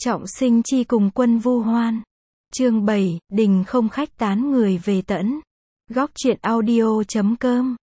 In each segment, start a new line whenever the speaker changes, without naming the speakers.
Trọng Sinh chi cùng quân vu hoan. Chương 7, đình không khách tán người về tẫn. Góc truyện audio.com.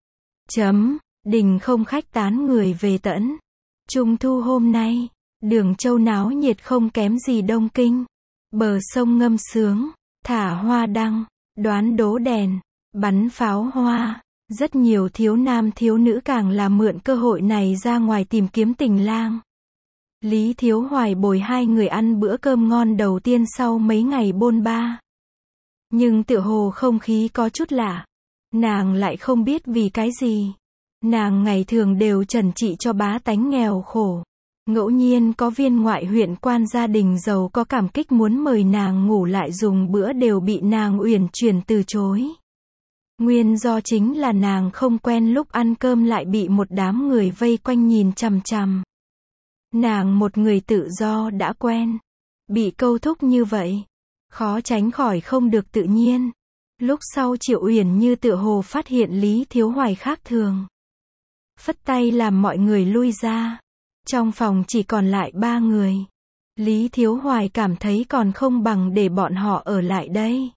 Đình không khách tán người về tẫn. Trung thu hôm nay, Đường Châu náo nhiệt không kém gì Đông Kinh. Bờ sông ngâm sướng, thả hoa đăng, đoán đố đèn, bắn pháo hoa. Rất nhiều thiếu nam thiếu nữ càng là mượn cơ hội này ra ngoài tìm kiếm tình lang. Lý Thiếu Hoài bồi hai người ăn bữa cơm ngon đầu tiên sau mấy ngày bôn ba. Nhưng tựa hồ không khí có chút lạ. Nàng lại không biết vì cái gì. Nàng ngày thường đều trần trị cho bá tánh nghèo khổ. Ngẫu nhiên có viên ngoại huyện quan gia đình giàu có cảm kích muốn mời nàng ngủ lại dùng bữa đều bị nàng uyển chuyển từ chối. Nguyên do chính là nàng không quen lúc ăn cơm lại bị một đám người vây quanh nhìn chằm chằm. Nàng một người tự do đã quen. Bị câu thúc như vậy, khó tránh khỏi không được tự nhiên. Lúc sau Triệu Uyển Như tựa hồ phát hiện Lý Thiếu Hoài khác thường. Phất tay làm mọi người lui ra. Trong phòng chỉ còn lại 3 người. Lý Thiếu Hoài cảm thấy còn không bằng để bọn họ ở lại đây.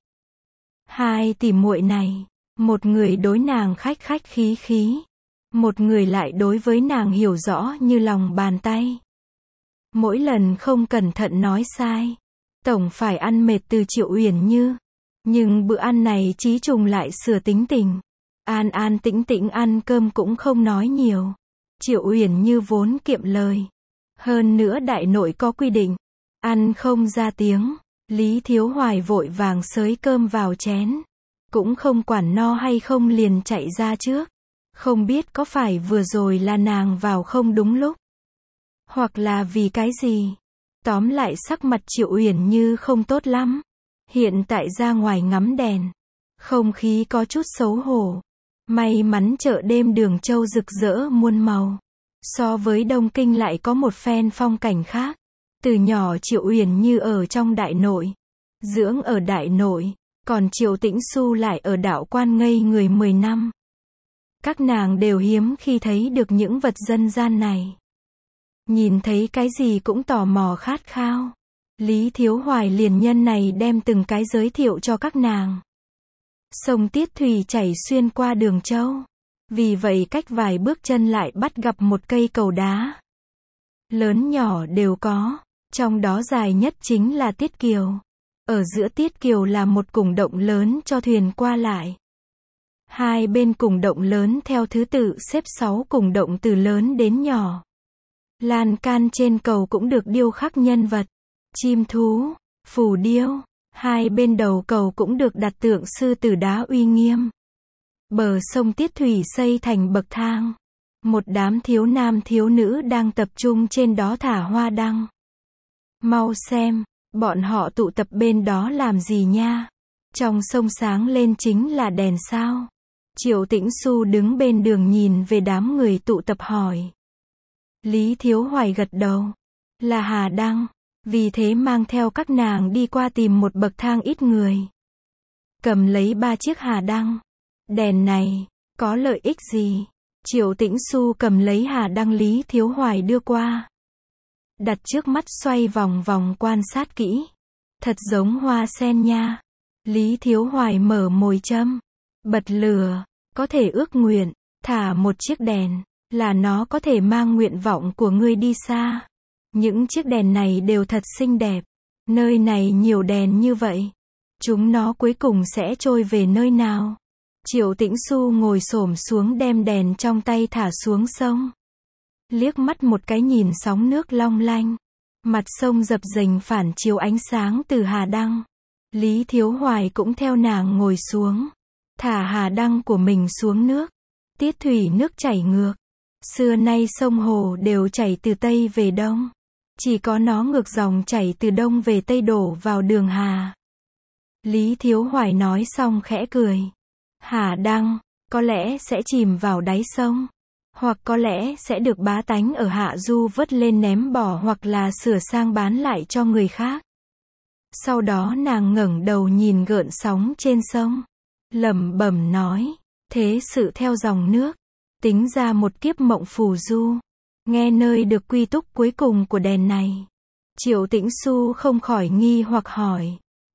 Hai tỷ muội này, một người đối nàng khách khách khí khí. Một người lại đối với nàng hiểu rõ như lòng bàn tay. Mỗi lần không cẩn thận nói sai, tổng phải ăn mệt từ Triệu Uyển Như. Nhưng bữa ăn này Chí Trùng lại sửa tính tình. An an tĩnh tĩnh ăn cơm cũng không nói nhiều. Triệu Uyển Như vốn kiệm lời. Hơn nữa đại nội có quy định, ăn không ra tiếng. Lý Thiếu Hoài vội vàng xới cơm vào chén. Cũng không quản no hay không liền chạy ra trước. Không biết có phải vừa rồi là nàng vào không đúng lúc. Hoặc là vì cái gì. Tóm lại sắc mặt Triệu Uyển Như không tốt lắm. Hiện tại ra ngoài ngắm đèn. Không khí có chút xấu hổ. May mắn chợ đêm Đường Châu rực rỡ muôn màu. So với Đông Kinh lại có một phen phong cảnh khác. Từ nhỏ Triệu Uyển Như ở trong đại nội. Dưỡng ở đại nội. Còn Triệu Tĩnh Xu lại ở đạo quan ngây người 10 năm. Các nàng đều hiếm khi thấy được những vật dân gian này. Nhìn thấy cái gì cũng tò mò khát khao. Lý Thiếu Hoài liền nhân này đem từng cái giới thiệu cho các nàng. Sông Tiết Thủy chảy xuyên qua Đường Châu. Vì vậy cách vài bước chân lại bắt gặp một cây cầu đá. Lớn nhỏ đều có. Trong đó dài nhất chính là Tiết Kiều. Ở giữa Tiết Kiều là một củng động lớn cho thuyền qua lại. Hai bên củng động lớn theo thứ tự xếp 6 củng động từ lớn đến nhỏ. Lan can trên cầu cũng được điêu khắc nhân vật, chim thú, phù điêu. Hai bên đầu cầu cũng được đặt tượng sư tử đá uy nghiêm. Bờ sông Tiết Thủy xây thành bậc thang. Một đám thiếu nam thiếu nữ đang tập trung trên đó thả hoa đăng. Mau xem, bọn họ tụ tập bên đó làm gì nha? Trong sông sáng lên chính là đèn sao? Triệu Tĩnh Xu đứng bên đường nhìn về đám người tụ tập hỏi. Lý Thiếu Hoài gật đầu. Là hà đăng. Vì thế mang theo các nàng đi qua tìm một bậc thang ít người. Cầm lấy 3 chiếc hà đăng. Đèn này, có lợi ích gì? Triệu Tĩnh Xu cầm lấy hà đăng Lý Thiếu Hoài đưa qua. Đặt trước mắt xoay vòng vòng quan sát kỹ. Thật giống hoa sen nha. Lý Thiếu Hoài mở mồi châm. Bật lửa. Có thể ước nguyện. Thả một chiếc đèn. Là nó có thể mang nguyện vọng của ngươi đi xa. Những chiếc đèn này đều thật xinh đẹp. Nơi này nhiều đèn như vậy. Chúng nó cuối cùng sẽ trôi về nơi nào? Triệu Tĩnh Xu ngồi xổm xuống đem đèn trong tay thả xuống sông. Liếc mắt một cái nhìn sóng nước long lanh. Mặt sông dập dềnh phản chiếu ánh sáng từ hà đăng. Lý Thiếu Hoài cũng theo nàng ngồi xuống. Thả hà đăng của mình xuống nước. Tiết Thủy nước chảy ngược. Xưa nay sông hồ đều chảy từ Tây về Đông. Chỉ có nó ngược dòng chảy từ Đông về Tây đổ vào đường hà. Lý Thiếu Hoài nói xong khẽ cười. Hà đăng, có lẽ sẽ chìm vào đáy sông. Hoặc có lẽ sẽ được bá tánh ở hạ du vớt lên ném bỏ hoặc là sửa sang bán lại cho người khác. Sau đó nàng ngẩng đầu nhìn gợn sóng trên sông. Lẩm bẩm nói. Thế sự theo dòng nước. Tính ra một kiếp mộng phù du. Nghe nơi được quy túc cuối cùng của đèn này. Triệu Tĩnh Xu không khỏi nghi hoặc hỏi.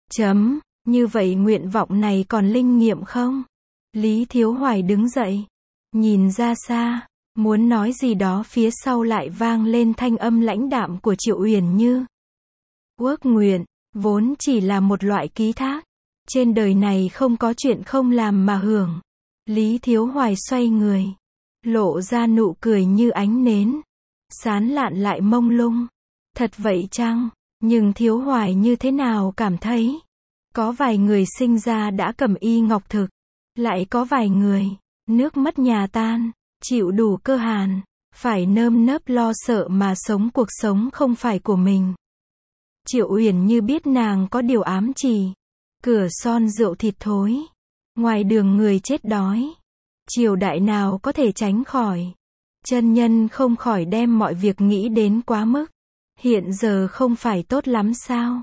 Như vậy nguyện vọng này còn linh nghiệm không? Lý Thiếu Hoài đứng dậy, nhìn ra xa, muốn nói gì đó phía sau lại vang lên thanh âm lãnh đạm của Triệu Uyển Như. Ước nguyện, vốn chỉ là một loại ký thác. Trên đời này không có chuyện không làm mà hưởng. Lý Thiếu Hoài xoay người, lộ ra nụ cười như ánh nến, sán lạn lại mông lung. Thật vậy chăng? Nhưng Thiếu Hoài như thế nào cảm thấy? Có vài người sinh ra đã cầm y ngọc thực, lại có vài người, nước mất nhà tan, chịu đủ cơ hàn, phải nơm nớp lo sợ mà sống cuộc sống không phải của mình. Triệu Uyển Như biết nàng có điều ám chỉ. Cửa son rượu thịt thối, ngoài đường người chết đói. Triều đại nào có thể tránh khỏi. Chân nhân không khỏi đem mọi việc nghĩ đến quá mức. Hiện giờ không phải tốt lắm sao?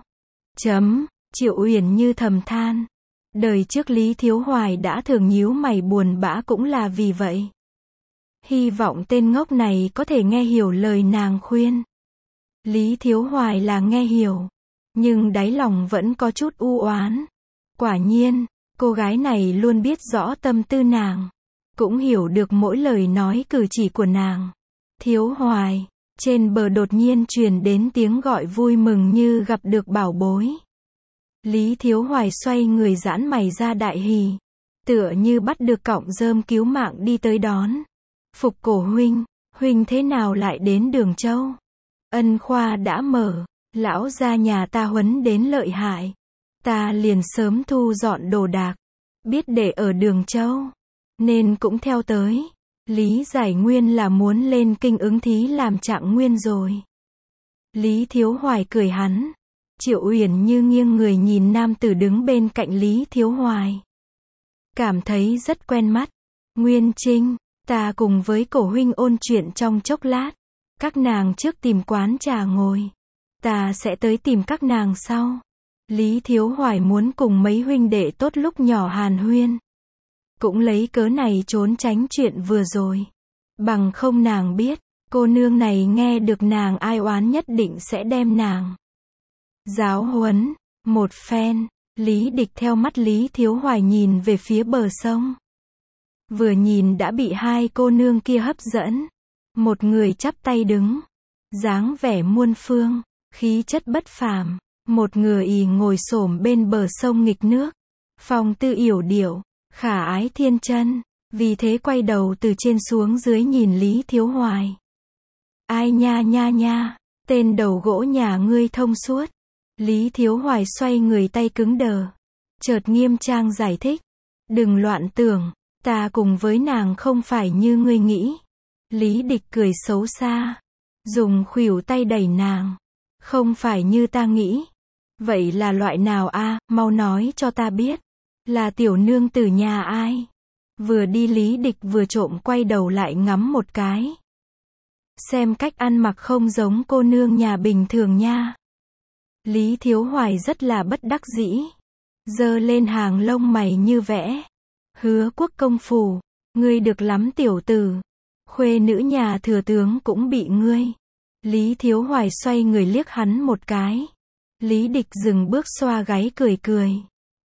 Triệu Uyển Như thầm than. Đời trước Lý Thiếu Hoài đã thường nhíu mày buồn bã cũng là vì vậy. Hy vọng tên ngốc này có thể nghe hiểu lời nàng khuyên. Lý Thiếu Hoài là nghe hiểu, nhưng đáy lòng vẫn có chút u oán. Quả nhiên, cô gái này luôn biết rõ tâm tư nàng, cũng hiểu được mỗi lời nói cử chỉ của nàng. Thiếu Hoài, trên bờ đột nhiên truyền đến tiếng gọi vui mừng như gặp được bảo bối. Lý Thiếu Hoài xoay người giãn mày ra đại hỉ, tựa như bắt được cọng rơm cứu mạng đi tới đón. Phục Cổ huynh, huynh thế nào lại đến Đường Châu? Ân khoa đã mở, lão gia nhà ta huấn đến lợi hại. Ta liền sớm thu dọn đồ đạc, biết để ở Đường Châu, nên cũng theo tới. Lý Giải Nguyên là muốn lên kinh ứng thí làm trạng nguyên rồi. Lý Thiếu Hoài cười hắn. Triệu Uyển Như nghiêng người nhìn nam tử đứng bên cạnh Lý Thiếu Hoài, cảm thấy rất quen mắt. Nguyên Trinh, ta cùng với Cổ huynh ôn chuyện trong chốc lát. Các nàng trước tìm quán trà ngồi, ta sẽ tới tìm các nàng sau. Lý Thiếu Hoài muốn cùng mấy huynh đệ tốt lúc nhỏ hàn huyên, cũng lấy cớ này trốn tránh chuyện vừa rồi. Bằng không nàng biết, cô nương này nghe được nàng ai oán nhất định sẽ đem nàng giáo huấn một phen. Lý Địch theo mắt Lý Thiếu Hoài nhìn về phía bờ sông. Vừa nhìn đã bị hai cô nương kia hấp dẫn. Một người chắp tay đứng, dáng vẻ muôn phương, khí chất bất phàm. Một người ì ngồi xổm bên bờ sông nghịch nước, phong tư yểu điệu, khả ái thiên chân. Vì thế quay đầu từ trên xuống dưới nhìn Lý Thiếu Hoài. Ai nha nha nha, tên đầu gỗ nhà ngươi thông suốt. Lý Thiếu Hoài xoay người tay cứng đờ, chợt nghiêm trang giải thích. Đừng loạn tưởng, ta cùng với nàng không phải như ngươi nghĩ. Lý Địch cười xấu xa, dùng khuỷu tay đẩy nàng. Không phải như ta nghĩ. Vậy là loại nào a? Mau nói cho ta biết. Là tiểu nương tử nhà ai? Vừa đi Lý Địch vừa trộm quay đầu lại ngắm một cái. Xem cách ăn mặc không giống cô nương nhà bình thường nha. Lý Thiếu Hoài rất là bất đắc dĩ, giơ lên hàng lông mày như vẽ. Hứa Quốc công phủ, ngươi được lắm tiểu tử. Khuê nữ nhà thừa tướng cũng bị ngươi. Lý Thiếu Hoài xoay người liếc hắn một cái. Lý Địch dừng bước xoa gáy cười cười.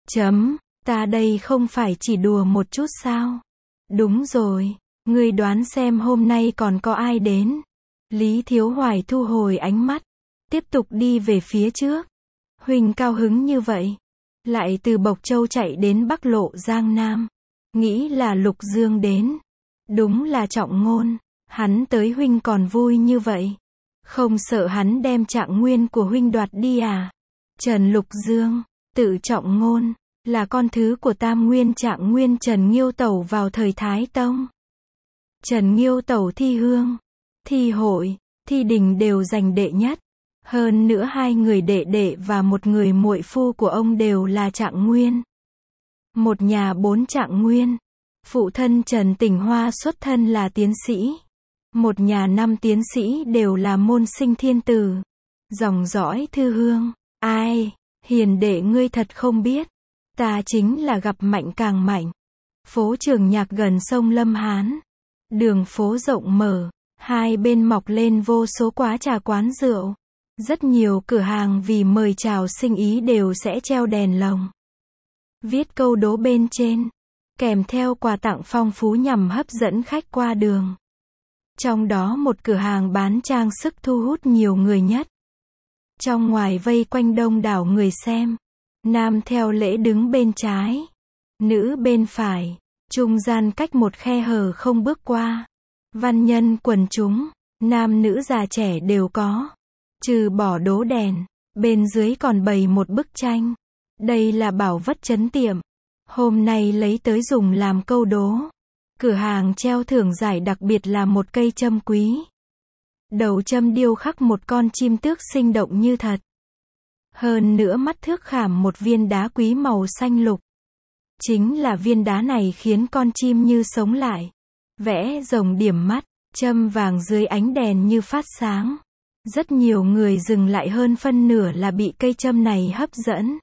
Ta đây không phải chỉ đùa một chút sao? Đúng rồi, ngươi đoán xem hôm nay còn có ai đến? Lý Thiếu Hoài thu hồi ánh mắt, tiếp tục đi về phía trước. Huynh cao hứng như vậy, lại từ Bộc Châu chạy đến Bắc Lộ Giang Nam, nghĩ là Lục Dương đến. Đúng là trọng ngôn, hắn tới huynh còn vui như vậy. Không sợ hắn đem trạng nguyên của huynh đoạt đi à? Trần Lục Dương, tự trọng ngôn, là con thứ của tam nguyên trạng nguyên Trần Nghiêu Tẩu vào thời Thái Tông. Trần Nghiêu Tẩu thi hương, thi hội, thi đình đều giành đệ nhất. Hơn nữa hai người đệ đệ và một người muội phu của ông đều là trạng nguyên. Một nhà 4 trạng nguyên. Phụ thân Trần Tỉnh Hoa xuất thân là tiến sĩ. Một nhà 5 tiến sĩ đều là môn sinh thiên tử. Dòng dõi thư hương. Ai, hiền đệ ngươi thật không biết. Ta chính là gặp mạnh càng mạnh. Phố Trường Nhạc gần sông Lâm Hán. Đường phố rộng mở, hai bên mọc lên vô số quán trà quán rượu. Rất nhiều cửa hàng vì mời chào sinh ý đều sẽ treo đèn lồng. Viết câu đố bên trên, kèm theo quà tặng phong phú nhằm hấp dẫn khách qua đường. Trong đó một cửa hàng bán trang sức thu hút nhiều người nhất. Trong ngoài vây quanh đông đảo người xem. Nam theo lễ đứng bên trái, nữ bên phải, trung gian cách một khe hở không bước qua. Văn nhân quần chúng, nam nữ già trẻ đều có. Trừ bỏ đố đèn, bên dưới còn bày một bức tranh. Đây là bảo vật trấn tiệm. Hôm nay lấy tới dùng làm câu đố. Cửa hàng treo thưởng giải đặc biệt là một cây châm quý. Đầu châm điêu khắc một con chim tước sinh động như thật. Hơn nữa mắt thước khảm một viên đá quý màu xanh lục. Chính là viên đá này khiến con chim như sống lại. Vẽ rồng điểm mắt, châm vàng dưới ánh đèn như phát sáng. Rất nhiều người dừng lại, hơn phân nửa là bị cây châm này hấp dẫn.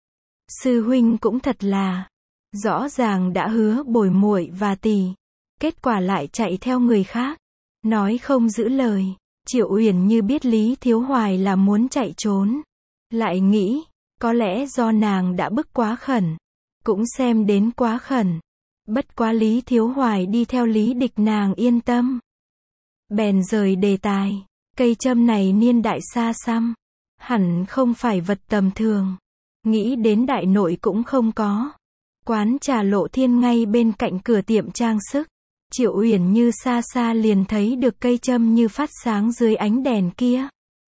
Sư huynh cũng thật là, rõ ràng đã hứa bồi muội và tỷ, kết quả lại chạy theo người khác, nói không giữ lời. Triệu Uyển Như biết Lý Thiếu Hoài là muốn chạy trốn, lại nghĩ, có lẽ do nàng đã bức quá khẩn, cũng xem đến quá khẩn. Bất quá Lý Thiếu Hoài đi theo lý địch nàng yên tâm. Bèn rời đề tài, cây châm này niên đại xa xăm, hẳn không phải vật tầm thường. Nghĩ đến đại nội cũng không có. Quán trà Lộ Thiên ngay bên cạnh cửa tiệm trang sức. Triệu Uyển Như xa xa liền thấy được cây châm như phát sáng dưới ánh đèn kia.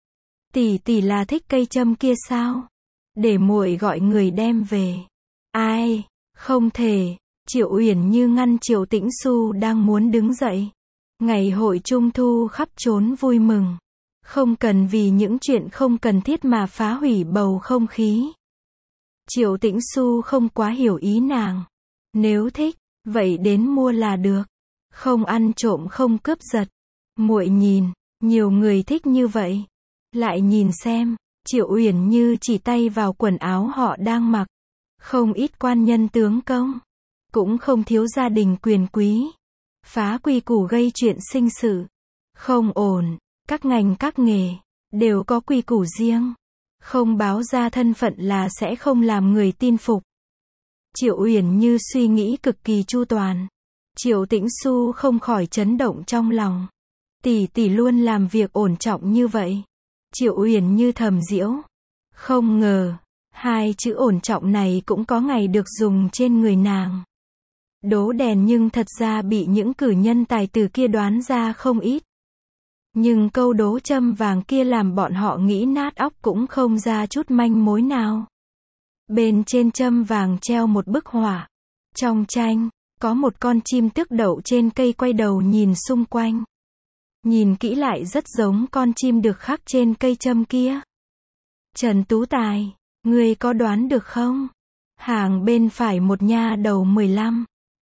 Tỷ tỷ là thích cây châm kia sao? Để muội gọi người đem về. Ai? Không thể. Triệu Uyển Như ngăn Triệu Tĩnh Xu đang muốn đứng dậy. Ngày hội Trung thu khắp trốn vui mừng. Không cần vì những chuyện không cần thiết mà phá hủy bầu không khí. Triệu Tĩnh Xu không quá hiểu ý nàng. Nếu thích, vậy đến mua là được. Không ăn trộm không cướp giật. Muội nhìn, nhiều người thích như vậy. Lại nhìn xem, Triệu Uyển Như chỉ tay vào quần áo họ đang mặc. Không ít quan nhân tướng công, cũng không thiếu gia đình quyền quý. Phá quy củ gây chuyện sinh sự. Không ổn, các ngành các nghề, đều có quy củ riêng. Không báo ra thân phận là sẽ không làm người tin phục. Triệu Uyển Như suy nghĩ cực kỳ chu toàn. Triệu Tĩnh Xu không khỏi chấn động trong lòng. Tỷ tỷ luôn làm việc ổn trọng như vậy. Triệu Uyển Như thầm giễu. Không ngờ, hai chữ ổn trọng này cũng có ngày được dùng trên người nàng. Đố đèn nhưng thật ra bị những cử nhân tài tử kia đoán ra không ít. Nhưng câu đố châm vàng kia làm bọn họ nghĩ nát óc cũng không ra chút manh mối nào. Bên trên châm vàng treo một bức họa. Trong tranh, có một con chim tước đậu trên cây quay đầu nhìn xung quanh. Nhìn kỹ lại rất giống con chim được khắc trên cây châm kia. Trần Tú Tài, ngươi có đoán được không? Hàng bên phải một nha đầu 15,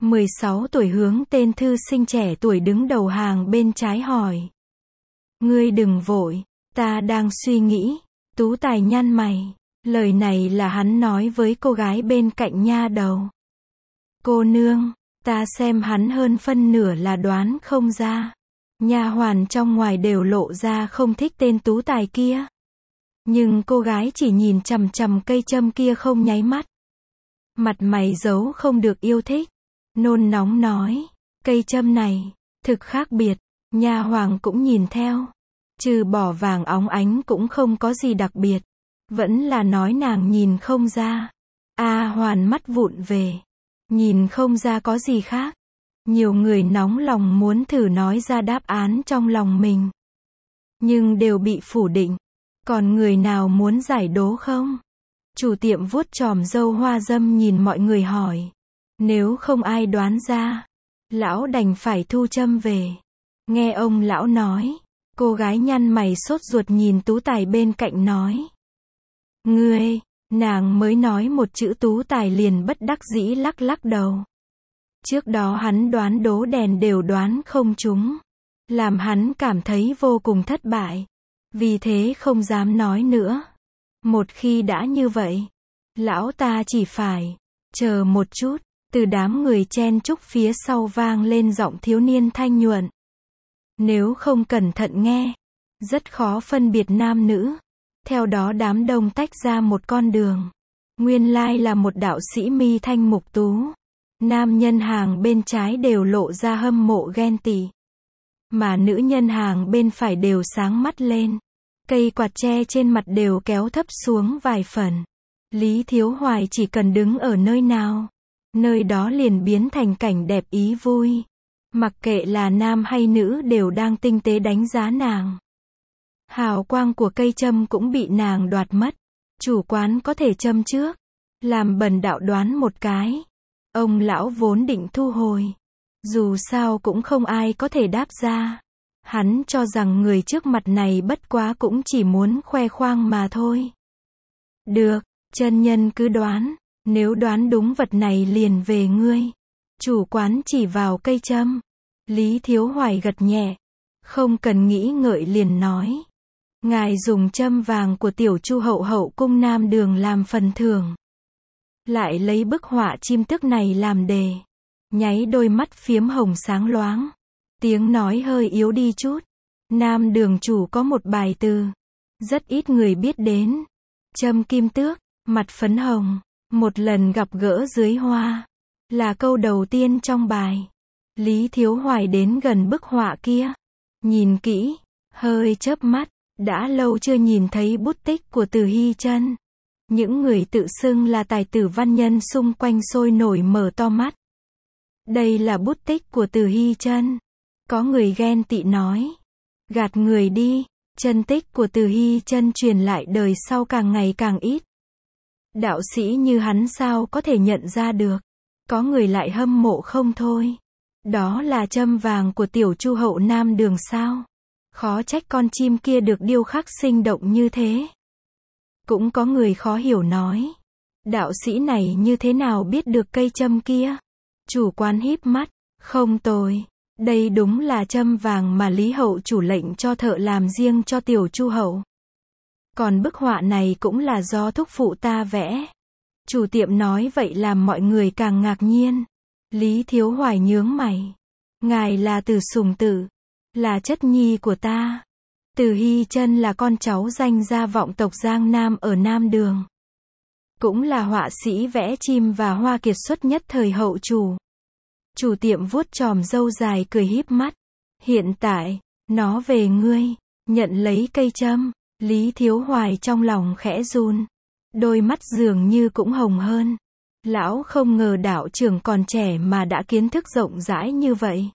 16 tuổi hướng tên thư sinh trẻ tuổi đứng đầu hàng bên trái hỏi. Ngươi đừng vội, ta đang suy nghĩ. Tú Tài nhăn mày. Lời này là hắn nói với cô gái bên cạnh nha đầu. Cô nương, ta xem hắn hơn phân nửa là đoán không ra. Nha hoàn trong ngoài đều lộ ra không thích tên Tú Tài kia. Nhưng cô gái chỉ nhìn chằm chằm cây châm kia không nháy mắt. Mặt mày giấu không được yêu thích. Nôn nóng nói, cây châm này, thực khác biệt. Nha hoàng cũng nhìn theo. Trừ bỏ vàng óng ánh cũng không có gì đặc biệt. Vẫn là nói nàng nhìn không ra. Hoàn mắt vụn về. Nhìn không ra có gì khác. Nhiều người nóng lòng muốn thử nói ra đáp án trong lòng mình. Nhưng đều bị phủ định. Còn người nào muốn giải đố không? Chủ tiệm vuốt chòm râu hoa dâm nhìn mọi người hỏi. Nếu không ai đoán ra, lão đành phải thu châm về. Nghe ông lão nói, cô gái nhăn mày sốt ruột nhìn Tú Tài bên cạnh nói. Ngươi, nàng mới nói một chữ Tú Tài liền bất đắc dĩ lắc lắc đầu. Trước đó hắn đoán đố đèn đều đoán không trúng. Làm hắn cảm thấy vô cùng thất bại. Vì thế không dám nói nữa. Một khi đã như vậy, lão ta chỉ phải chờ một chút. Từ đám người chen chúc phía sau vang lên giọng thiếu niên thanh nhuận. Nếu không cẩn thận nghe, rất khó phân biệt nam nữ. Theo đó đám đông tách ra một con đường. Nguyên lai là một đạo sĩ mi thanh mục tú. Nam nhân hàng bên trái đều lộ ra hâm mộ ghen tị. Mà nữ nhân hàng bên phải đều sáng mắt lên. Cây quạt tre trên mặt đều kéo thấp xuống vài phần. Lý Thiếu Hoài chỉ cần đứng ở nơi nào, nơi đó liền biến thành cảnh đẹp ý vui. Mặc kệ là nam hay nữ đều đang tinh tế đánh giá nàng. Hào quang của cây châm cũng bị nàng đoạt mất. Chủ quán có thể châm trước, làm bần đạo đoán một cái. Ông lão vốn định thu hồi. Dù sao cũng không ai có thể đáp ra. Hắn cho rằng người trước mặt này bất quá cũng chỉ muốn khoe khoang mà thôi. Được, chân nhân cứ đoán. Nếu đoán đúng vật này liền về ngươi. Chủ quán chỉ vào cây châm. Lý Thiếu Hoài gật nhẹ. Không cần nghĩ ngợi liền nói. Ngài dùng châm vàng của tiểu Chu hậu hậu cung Nam Đường làm phần thưởng. Lại lấy bức họa chim tước này làm đề. Nháy đôi mắt phiếm hồng sáng loáng. Tiếng nói hơi yếu đi chút. Nam Đường chủ có một bài từ. Rất ít người biết đến. Châm kim tước, mặt phấn hồng. Một lần gặp gỡ dưới hoa. Là câu đầu tiên trong bài. Lý Thiếu Hoài đến gần bức họa kia. Nhìn kỹ, hơi chớp mắt. Đã lâu chưa nhìn thấy bút tích của Từ Hy Chân. Những người tự xưng là tài tử văn nhân xung quanh sôi nổi mở to mắt. Đây là bút tích của Từ Hy Chân. Có người ghen tị nói. Gạt người đi, chân tích của Từ Hy Chân truyền lại đời sau càng ngày càng ít. Đạo sĩ như hắn sao có thể nhận ra được. Có người lại hâm mộ không thôi. Đó là châm vàng của tiểu Chu hậu Nam Đường sao? Khó trách con chim kia được điêu khắc sinh động như thế. Cũng có người khó hiểu nói. Đạo sĩ này như thế nào biết được cây châm kia? Chủ quán híp mắt. Không tồi. Đây đúng là châm vàng mà Lý hậu chủ lệnh cho thợ làm riêng cho tiểu Chu hậu. Còn bức họa này cũng là do thúc phụ ta vẽ. Chủ tiệm nói vậy làm mọi người càng ngạc nhiên. Lý Thiếu Hoài nhướng mày. Ngài là Từ Sùng Tử. Là chất nhi của ta. Từ Hy Chân là con cháu danh gia vọng tộc Giang Nam ở Nam Đường. Cũng là họa sĩ vẽ chim và hoa kiệt xuất nhất thời hậu chủ. Chủ tiệm vuốt chòm râu dài cười híp mắt. Hiện tại, nó về ngươi. Nhận lấy cây châm. Lý Thiếu Hoài trong lòng khẽ run. Đôi mắt dường như cũng hồng hơn. Lão không ngờ đạo trưởng còn trẻ mà đã kiến thức rộng rãi như vậy.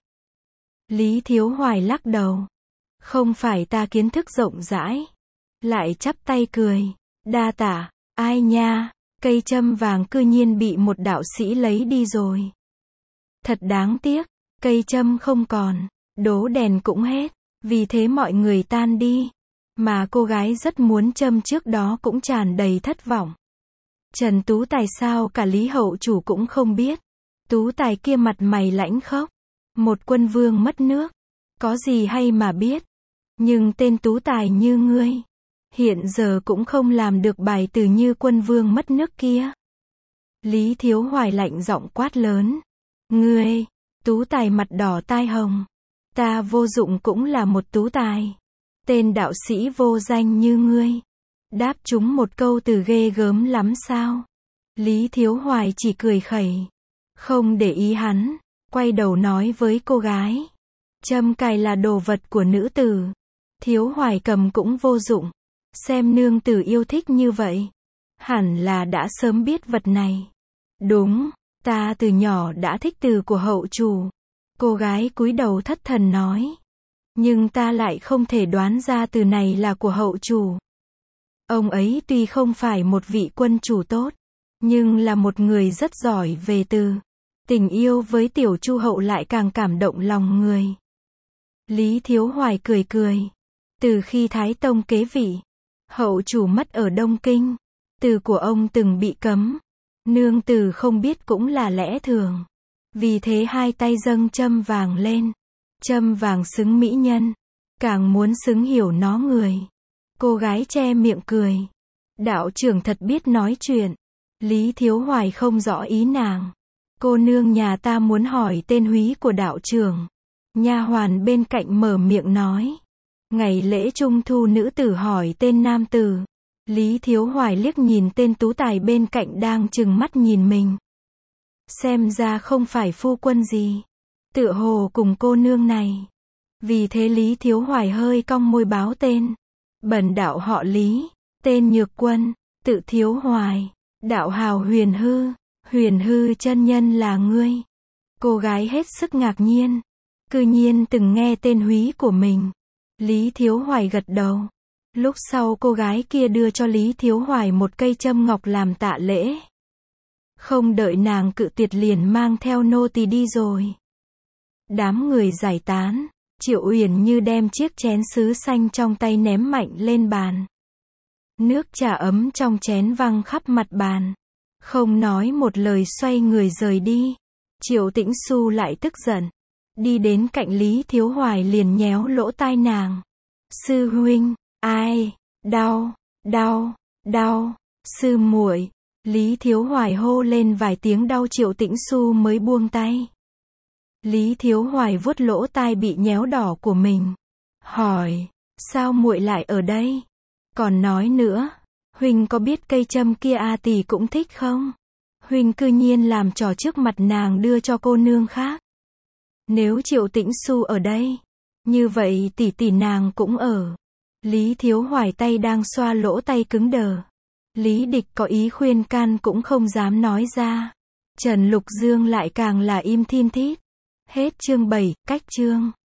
Lý Thiếu Hoài lắc đầu. Không phải ta kiến thức rộng rãi. Lại chắp tay cười. Đa tạ, ai nha, cây châm vàng cư nhiên bị một đạo sĩ lấy đi rồi. Thật đáng tiếc, cây châm không còn, đố đèn cũng hết, vì thế mọi người tan đi. Mà cô gái rất muốn châm trước đó cũng tràn đầy thất vọng. Trần Tú Tài sao cả Lý hậu chủ cũng không biết. Tú Tài kia mặt mày lãnh khốc. Một quân vương mất nước. Có gì hay mà biết. Nhưng tên Tú Tài như ngươi. Hiện giờ cũng không làm được bài từ như quân vương mất nước kia. Lý Thiếu Hoài lạnh giọng quát lớn. Ngươi, Tú Tài mặt đỏ tai hồng. Ta vô dụng cũng là một Tú Tài. Tên đạo sĩ vô danh như ngươi. Đáp chúng một câu từ ghê gớm lắm sao? Lý Thiếu Hoài chỉ cười khẩy. Không để ý hắn. Quay đầu nói với cô gái. Châm cài là đồ vật của nữ tử. Thiếu Hoài cầm cũng vô dụng. Xem nương tử yêu thích như vậy. Hẳn là đã sớm biết vật này. Đúng, ta từ nhỏ đã thích từ của hậu chủ. Cô gái cúi đầu thất thần nói. Nhưng ta lại không thể đoán ra từ này là của hậu chủ. Ông ấy tuy không phải một vị quân chủ tốt, nhưng là một người rất giỏi về từ. Tình yêu với tiểu Chu hậu lại càng cảm động lòng người. Lý Thiếu Hoài cười cười. Từ khi Thái Tông kế vị, hậu chủ mất ở Đông Kinh. Từ của ông từng bị cấm. Nương tử không biết cũng là lẽ thường. Vì thế hai tay dâng châm vàng lên. Châm vàng xứng mỹ nhân. Càng muốn xứng hiểu nó người. Cô gái che miệng cười. Đạo trưởng thật biết nói chuyện. Lý Thiếu Hoài không rõ ý nàng. Cô nương nhà ta muốn hỏi tên húy của đạo trưởng. Nha hoàn bên cạnh mở miệng nói. Ngày lễ trung thu nữ tử hỏi tên nam tử. Lý Thiếu Hoài liếc nhìn tên tú tài bên cạnh đang trừng mắt nhìn mình. Xem ra không phải phu quân gì. Tựa hồ cùng cô nương này. Vì thế Lý Thiếu Hoài hơi cong môi báo tên. Bần đạo họ Lý, tên Nhược Quân, tự Thiếu Hoài, đạo hào Huyền Hư chân nhân là ngươi. Cô gái hết sức ngạc nhiên. Cư nhiên từng nghe tên húy của mình. Lý Thiếu Hoài gật đầu. Lúc sau cô gái kia đưa cho Lý Thiếu Hoài một cây châm ngọc làm tạ lễ. Không đợi nàng cự tuyệt liền mang theo nô tỳ đi rồi. Đám người giải tán. Triệu Uyển Như đem chiếc chén sứ xanh trong tay ném mạnh lên bàn. Nước trà ấm trong chén văng khắp mặt bàn. Không nói một lời xoay người rời đi. Triệu Tĩnh Xu lại tức giận. Đi đến cạnh Lý Thiếu Hoài liền nhéo lỗ tai nàng. Sư huynh, ai, đau, sư muội. Lý Thiếu Hoài hô lên vài tiếng đau Triệu Tĩnh Xu mới buông tay. Lý Thiếu Hoài vuốt lỗ tai bị nhéo đỏ của mình. Hỏi, sao muội lại ở đây? Còn nói nữa, huynh có biết cây châm kia A tỷ cũng thích không? Huynh cư nhiên làm trò trước mặt nàng đưa cho cô nương khác. Nếu Triệu Tĩnh Xu ở đây, như vậy tỷ tỷ nàng cũng ở. Lý Thiếu Hoài tay đang xoa lỗ tay cứng đờ. Lý Địch có ý khuyên can cũng không dám nói ra. Trần Lục Dương lại càng là im thin thít. Hết chương 7, cách chương.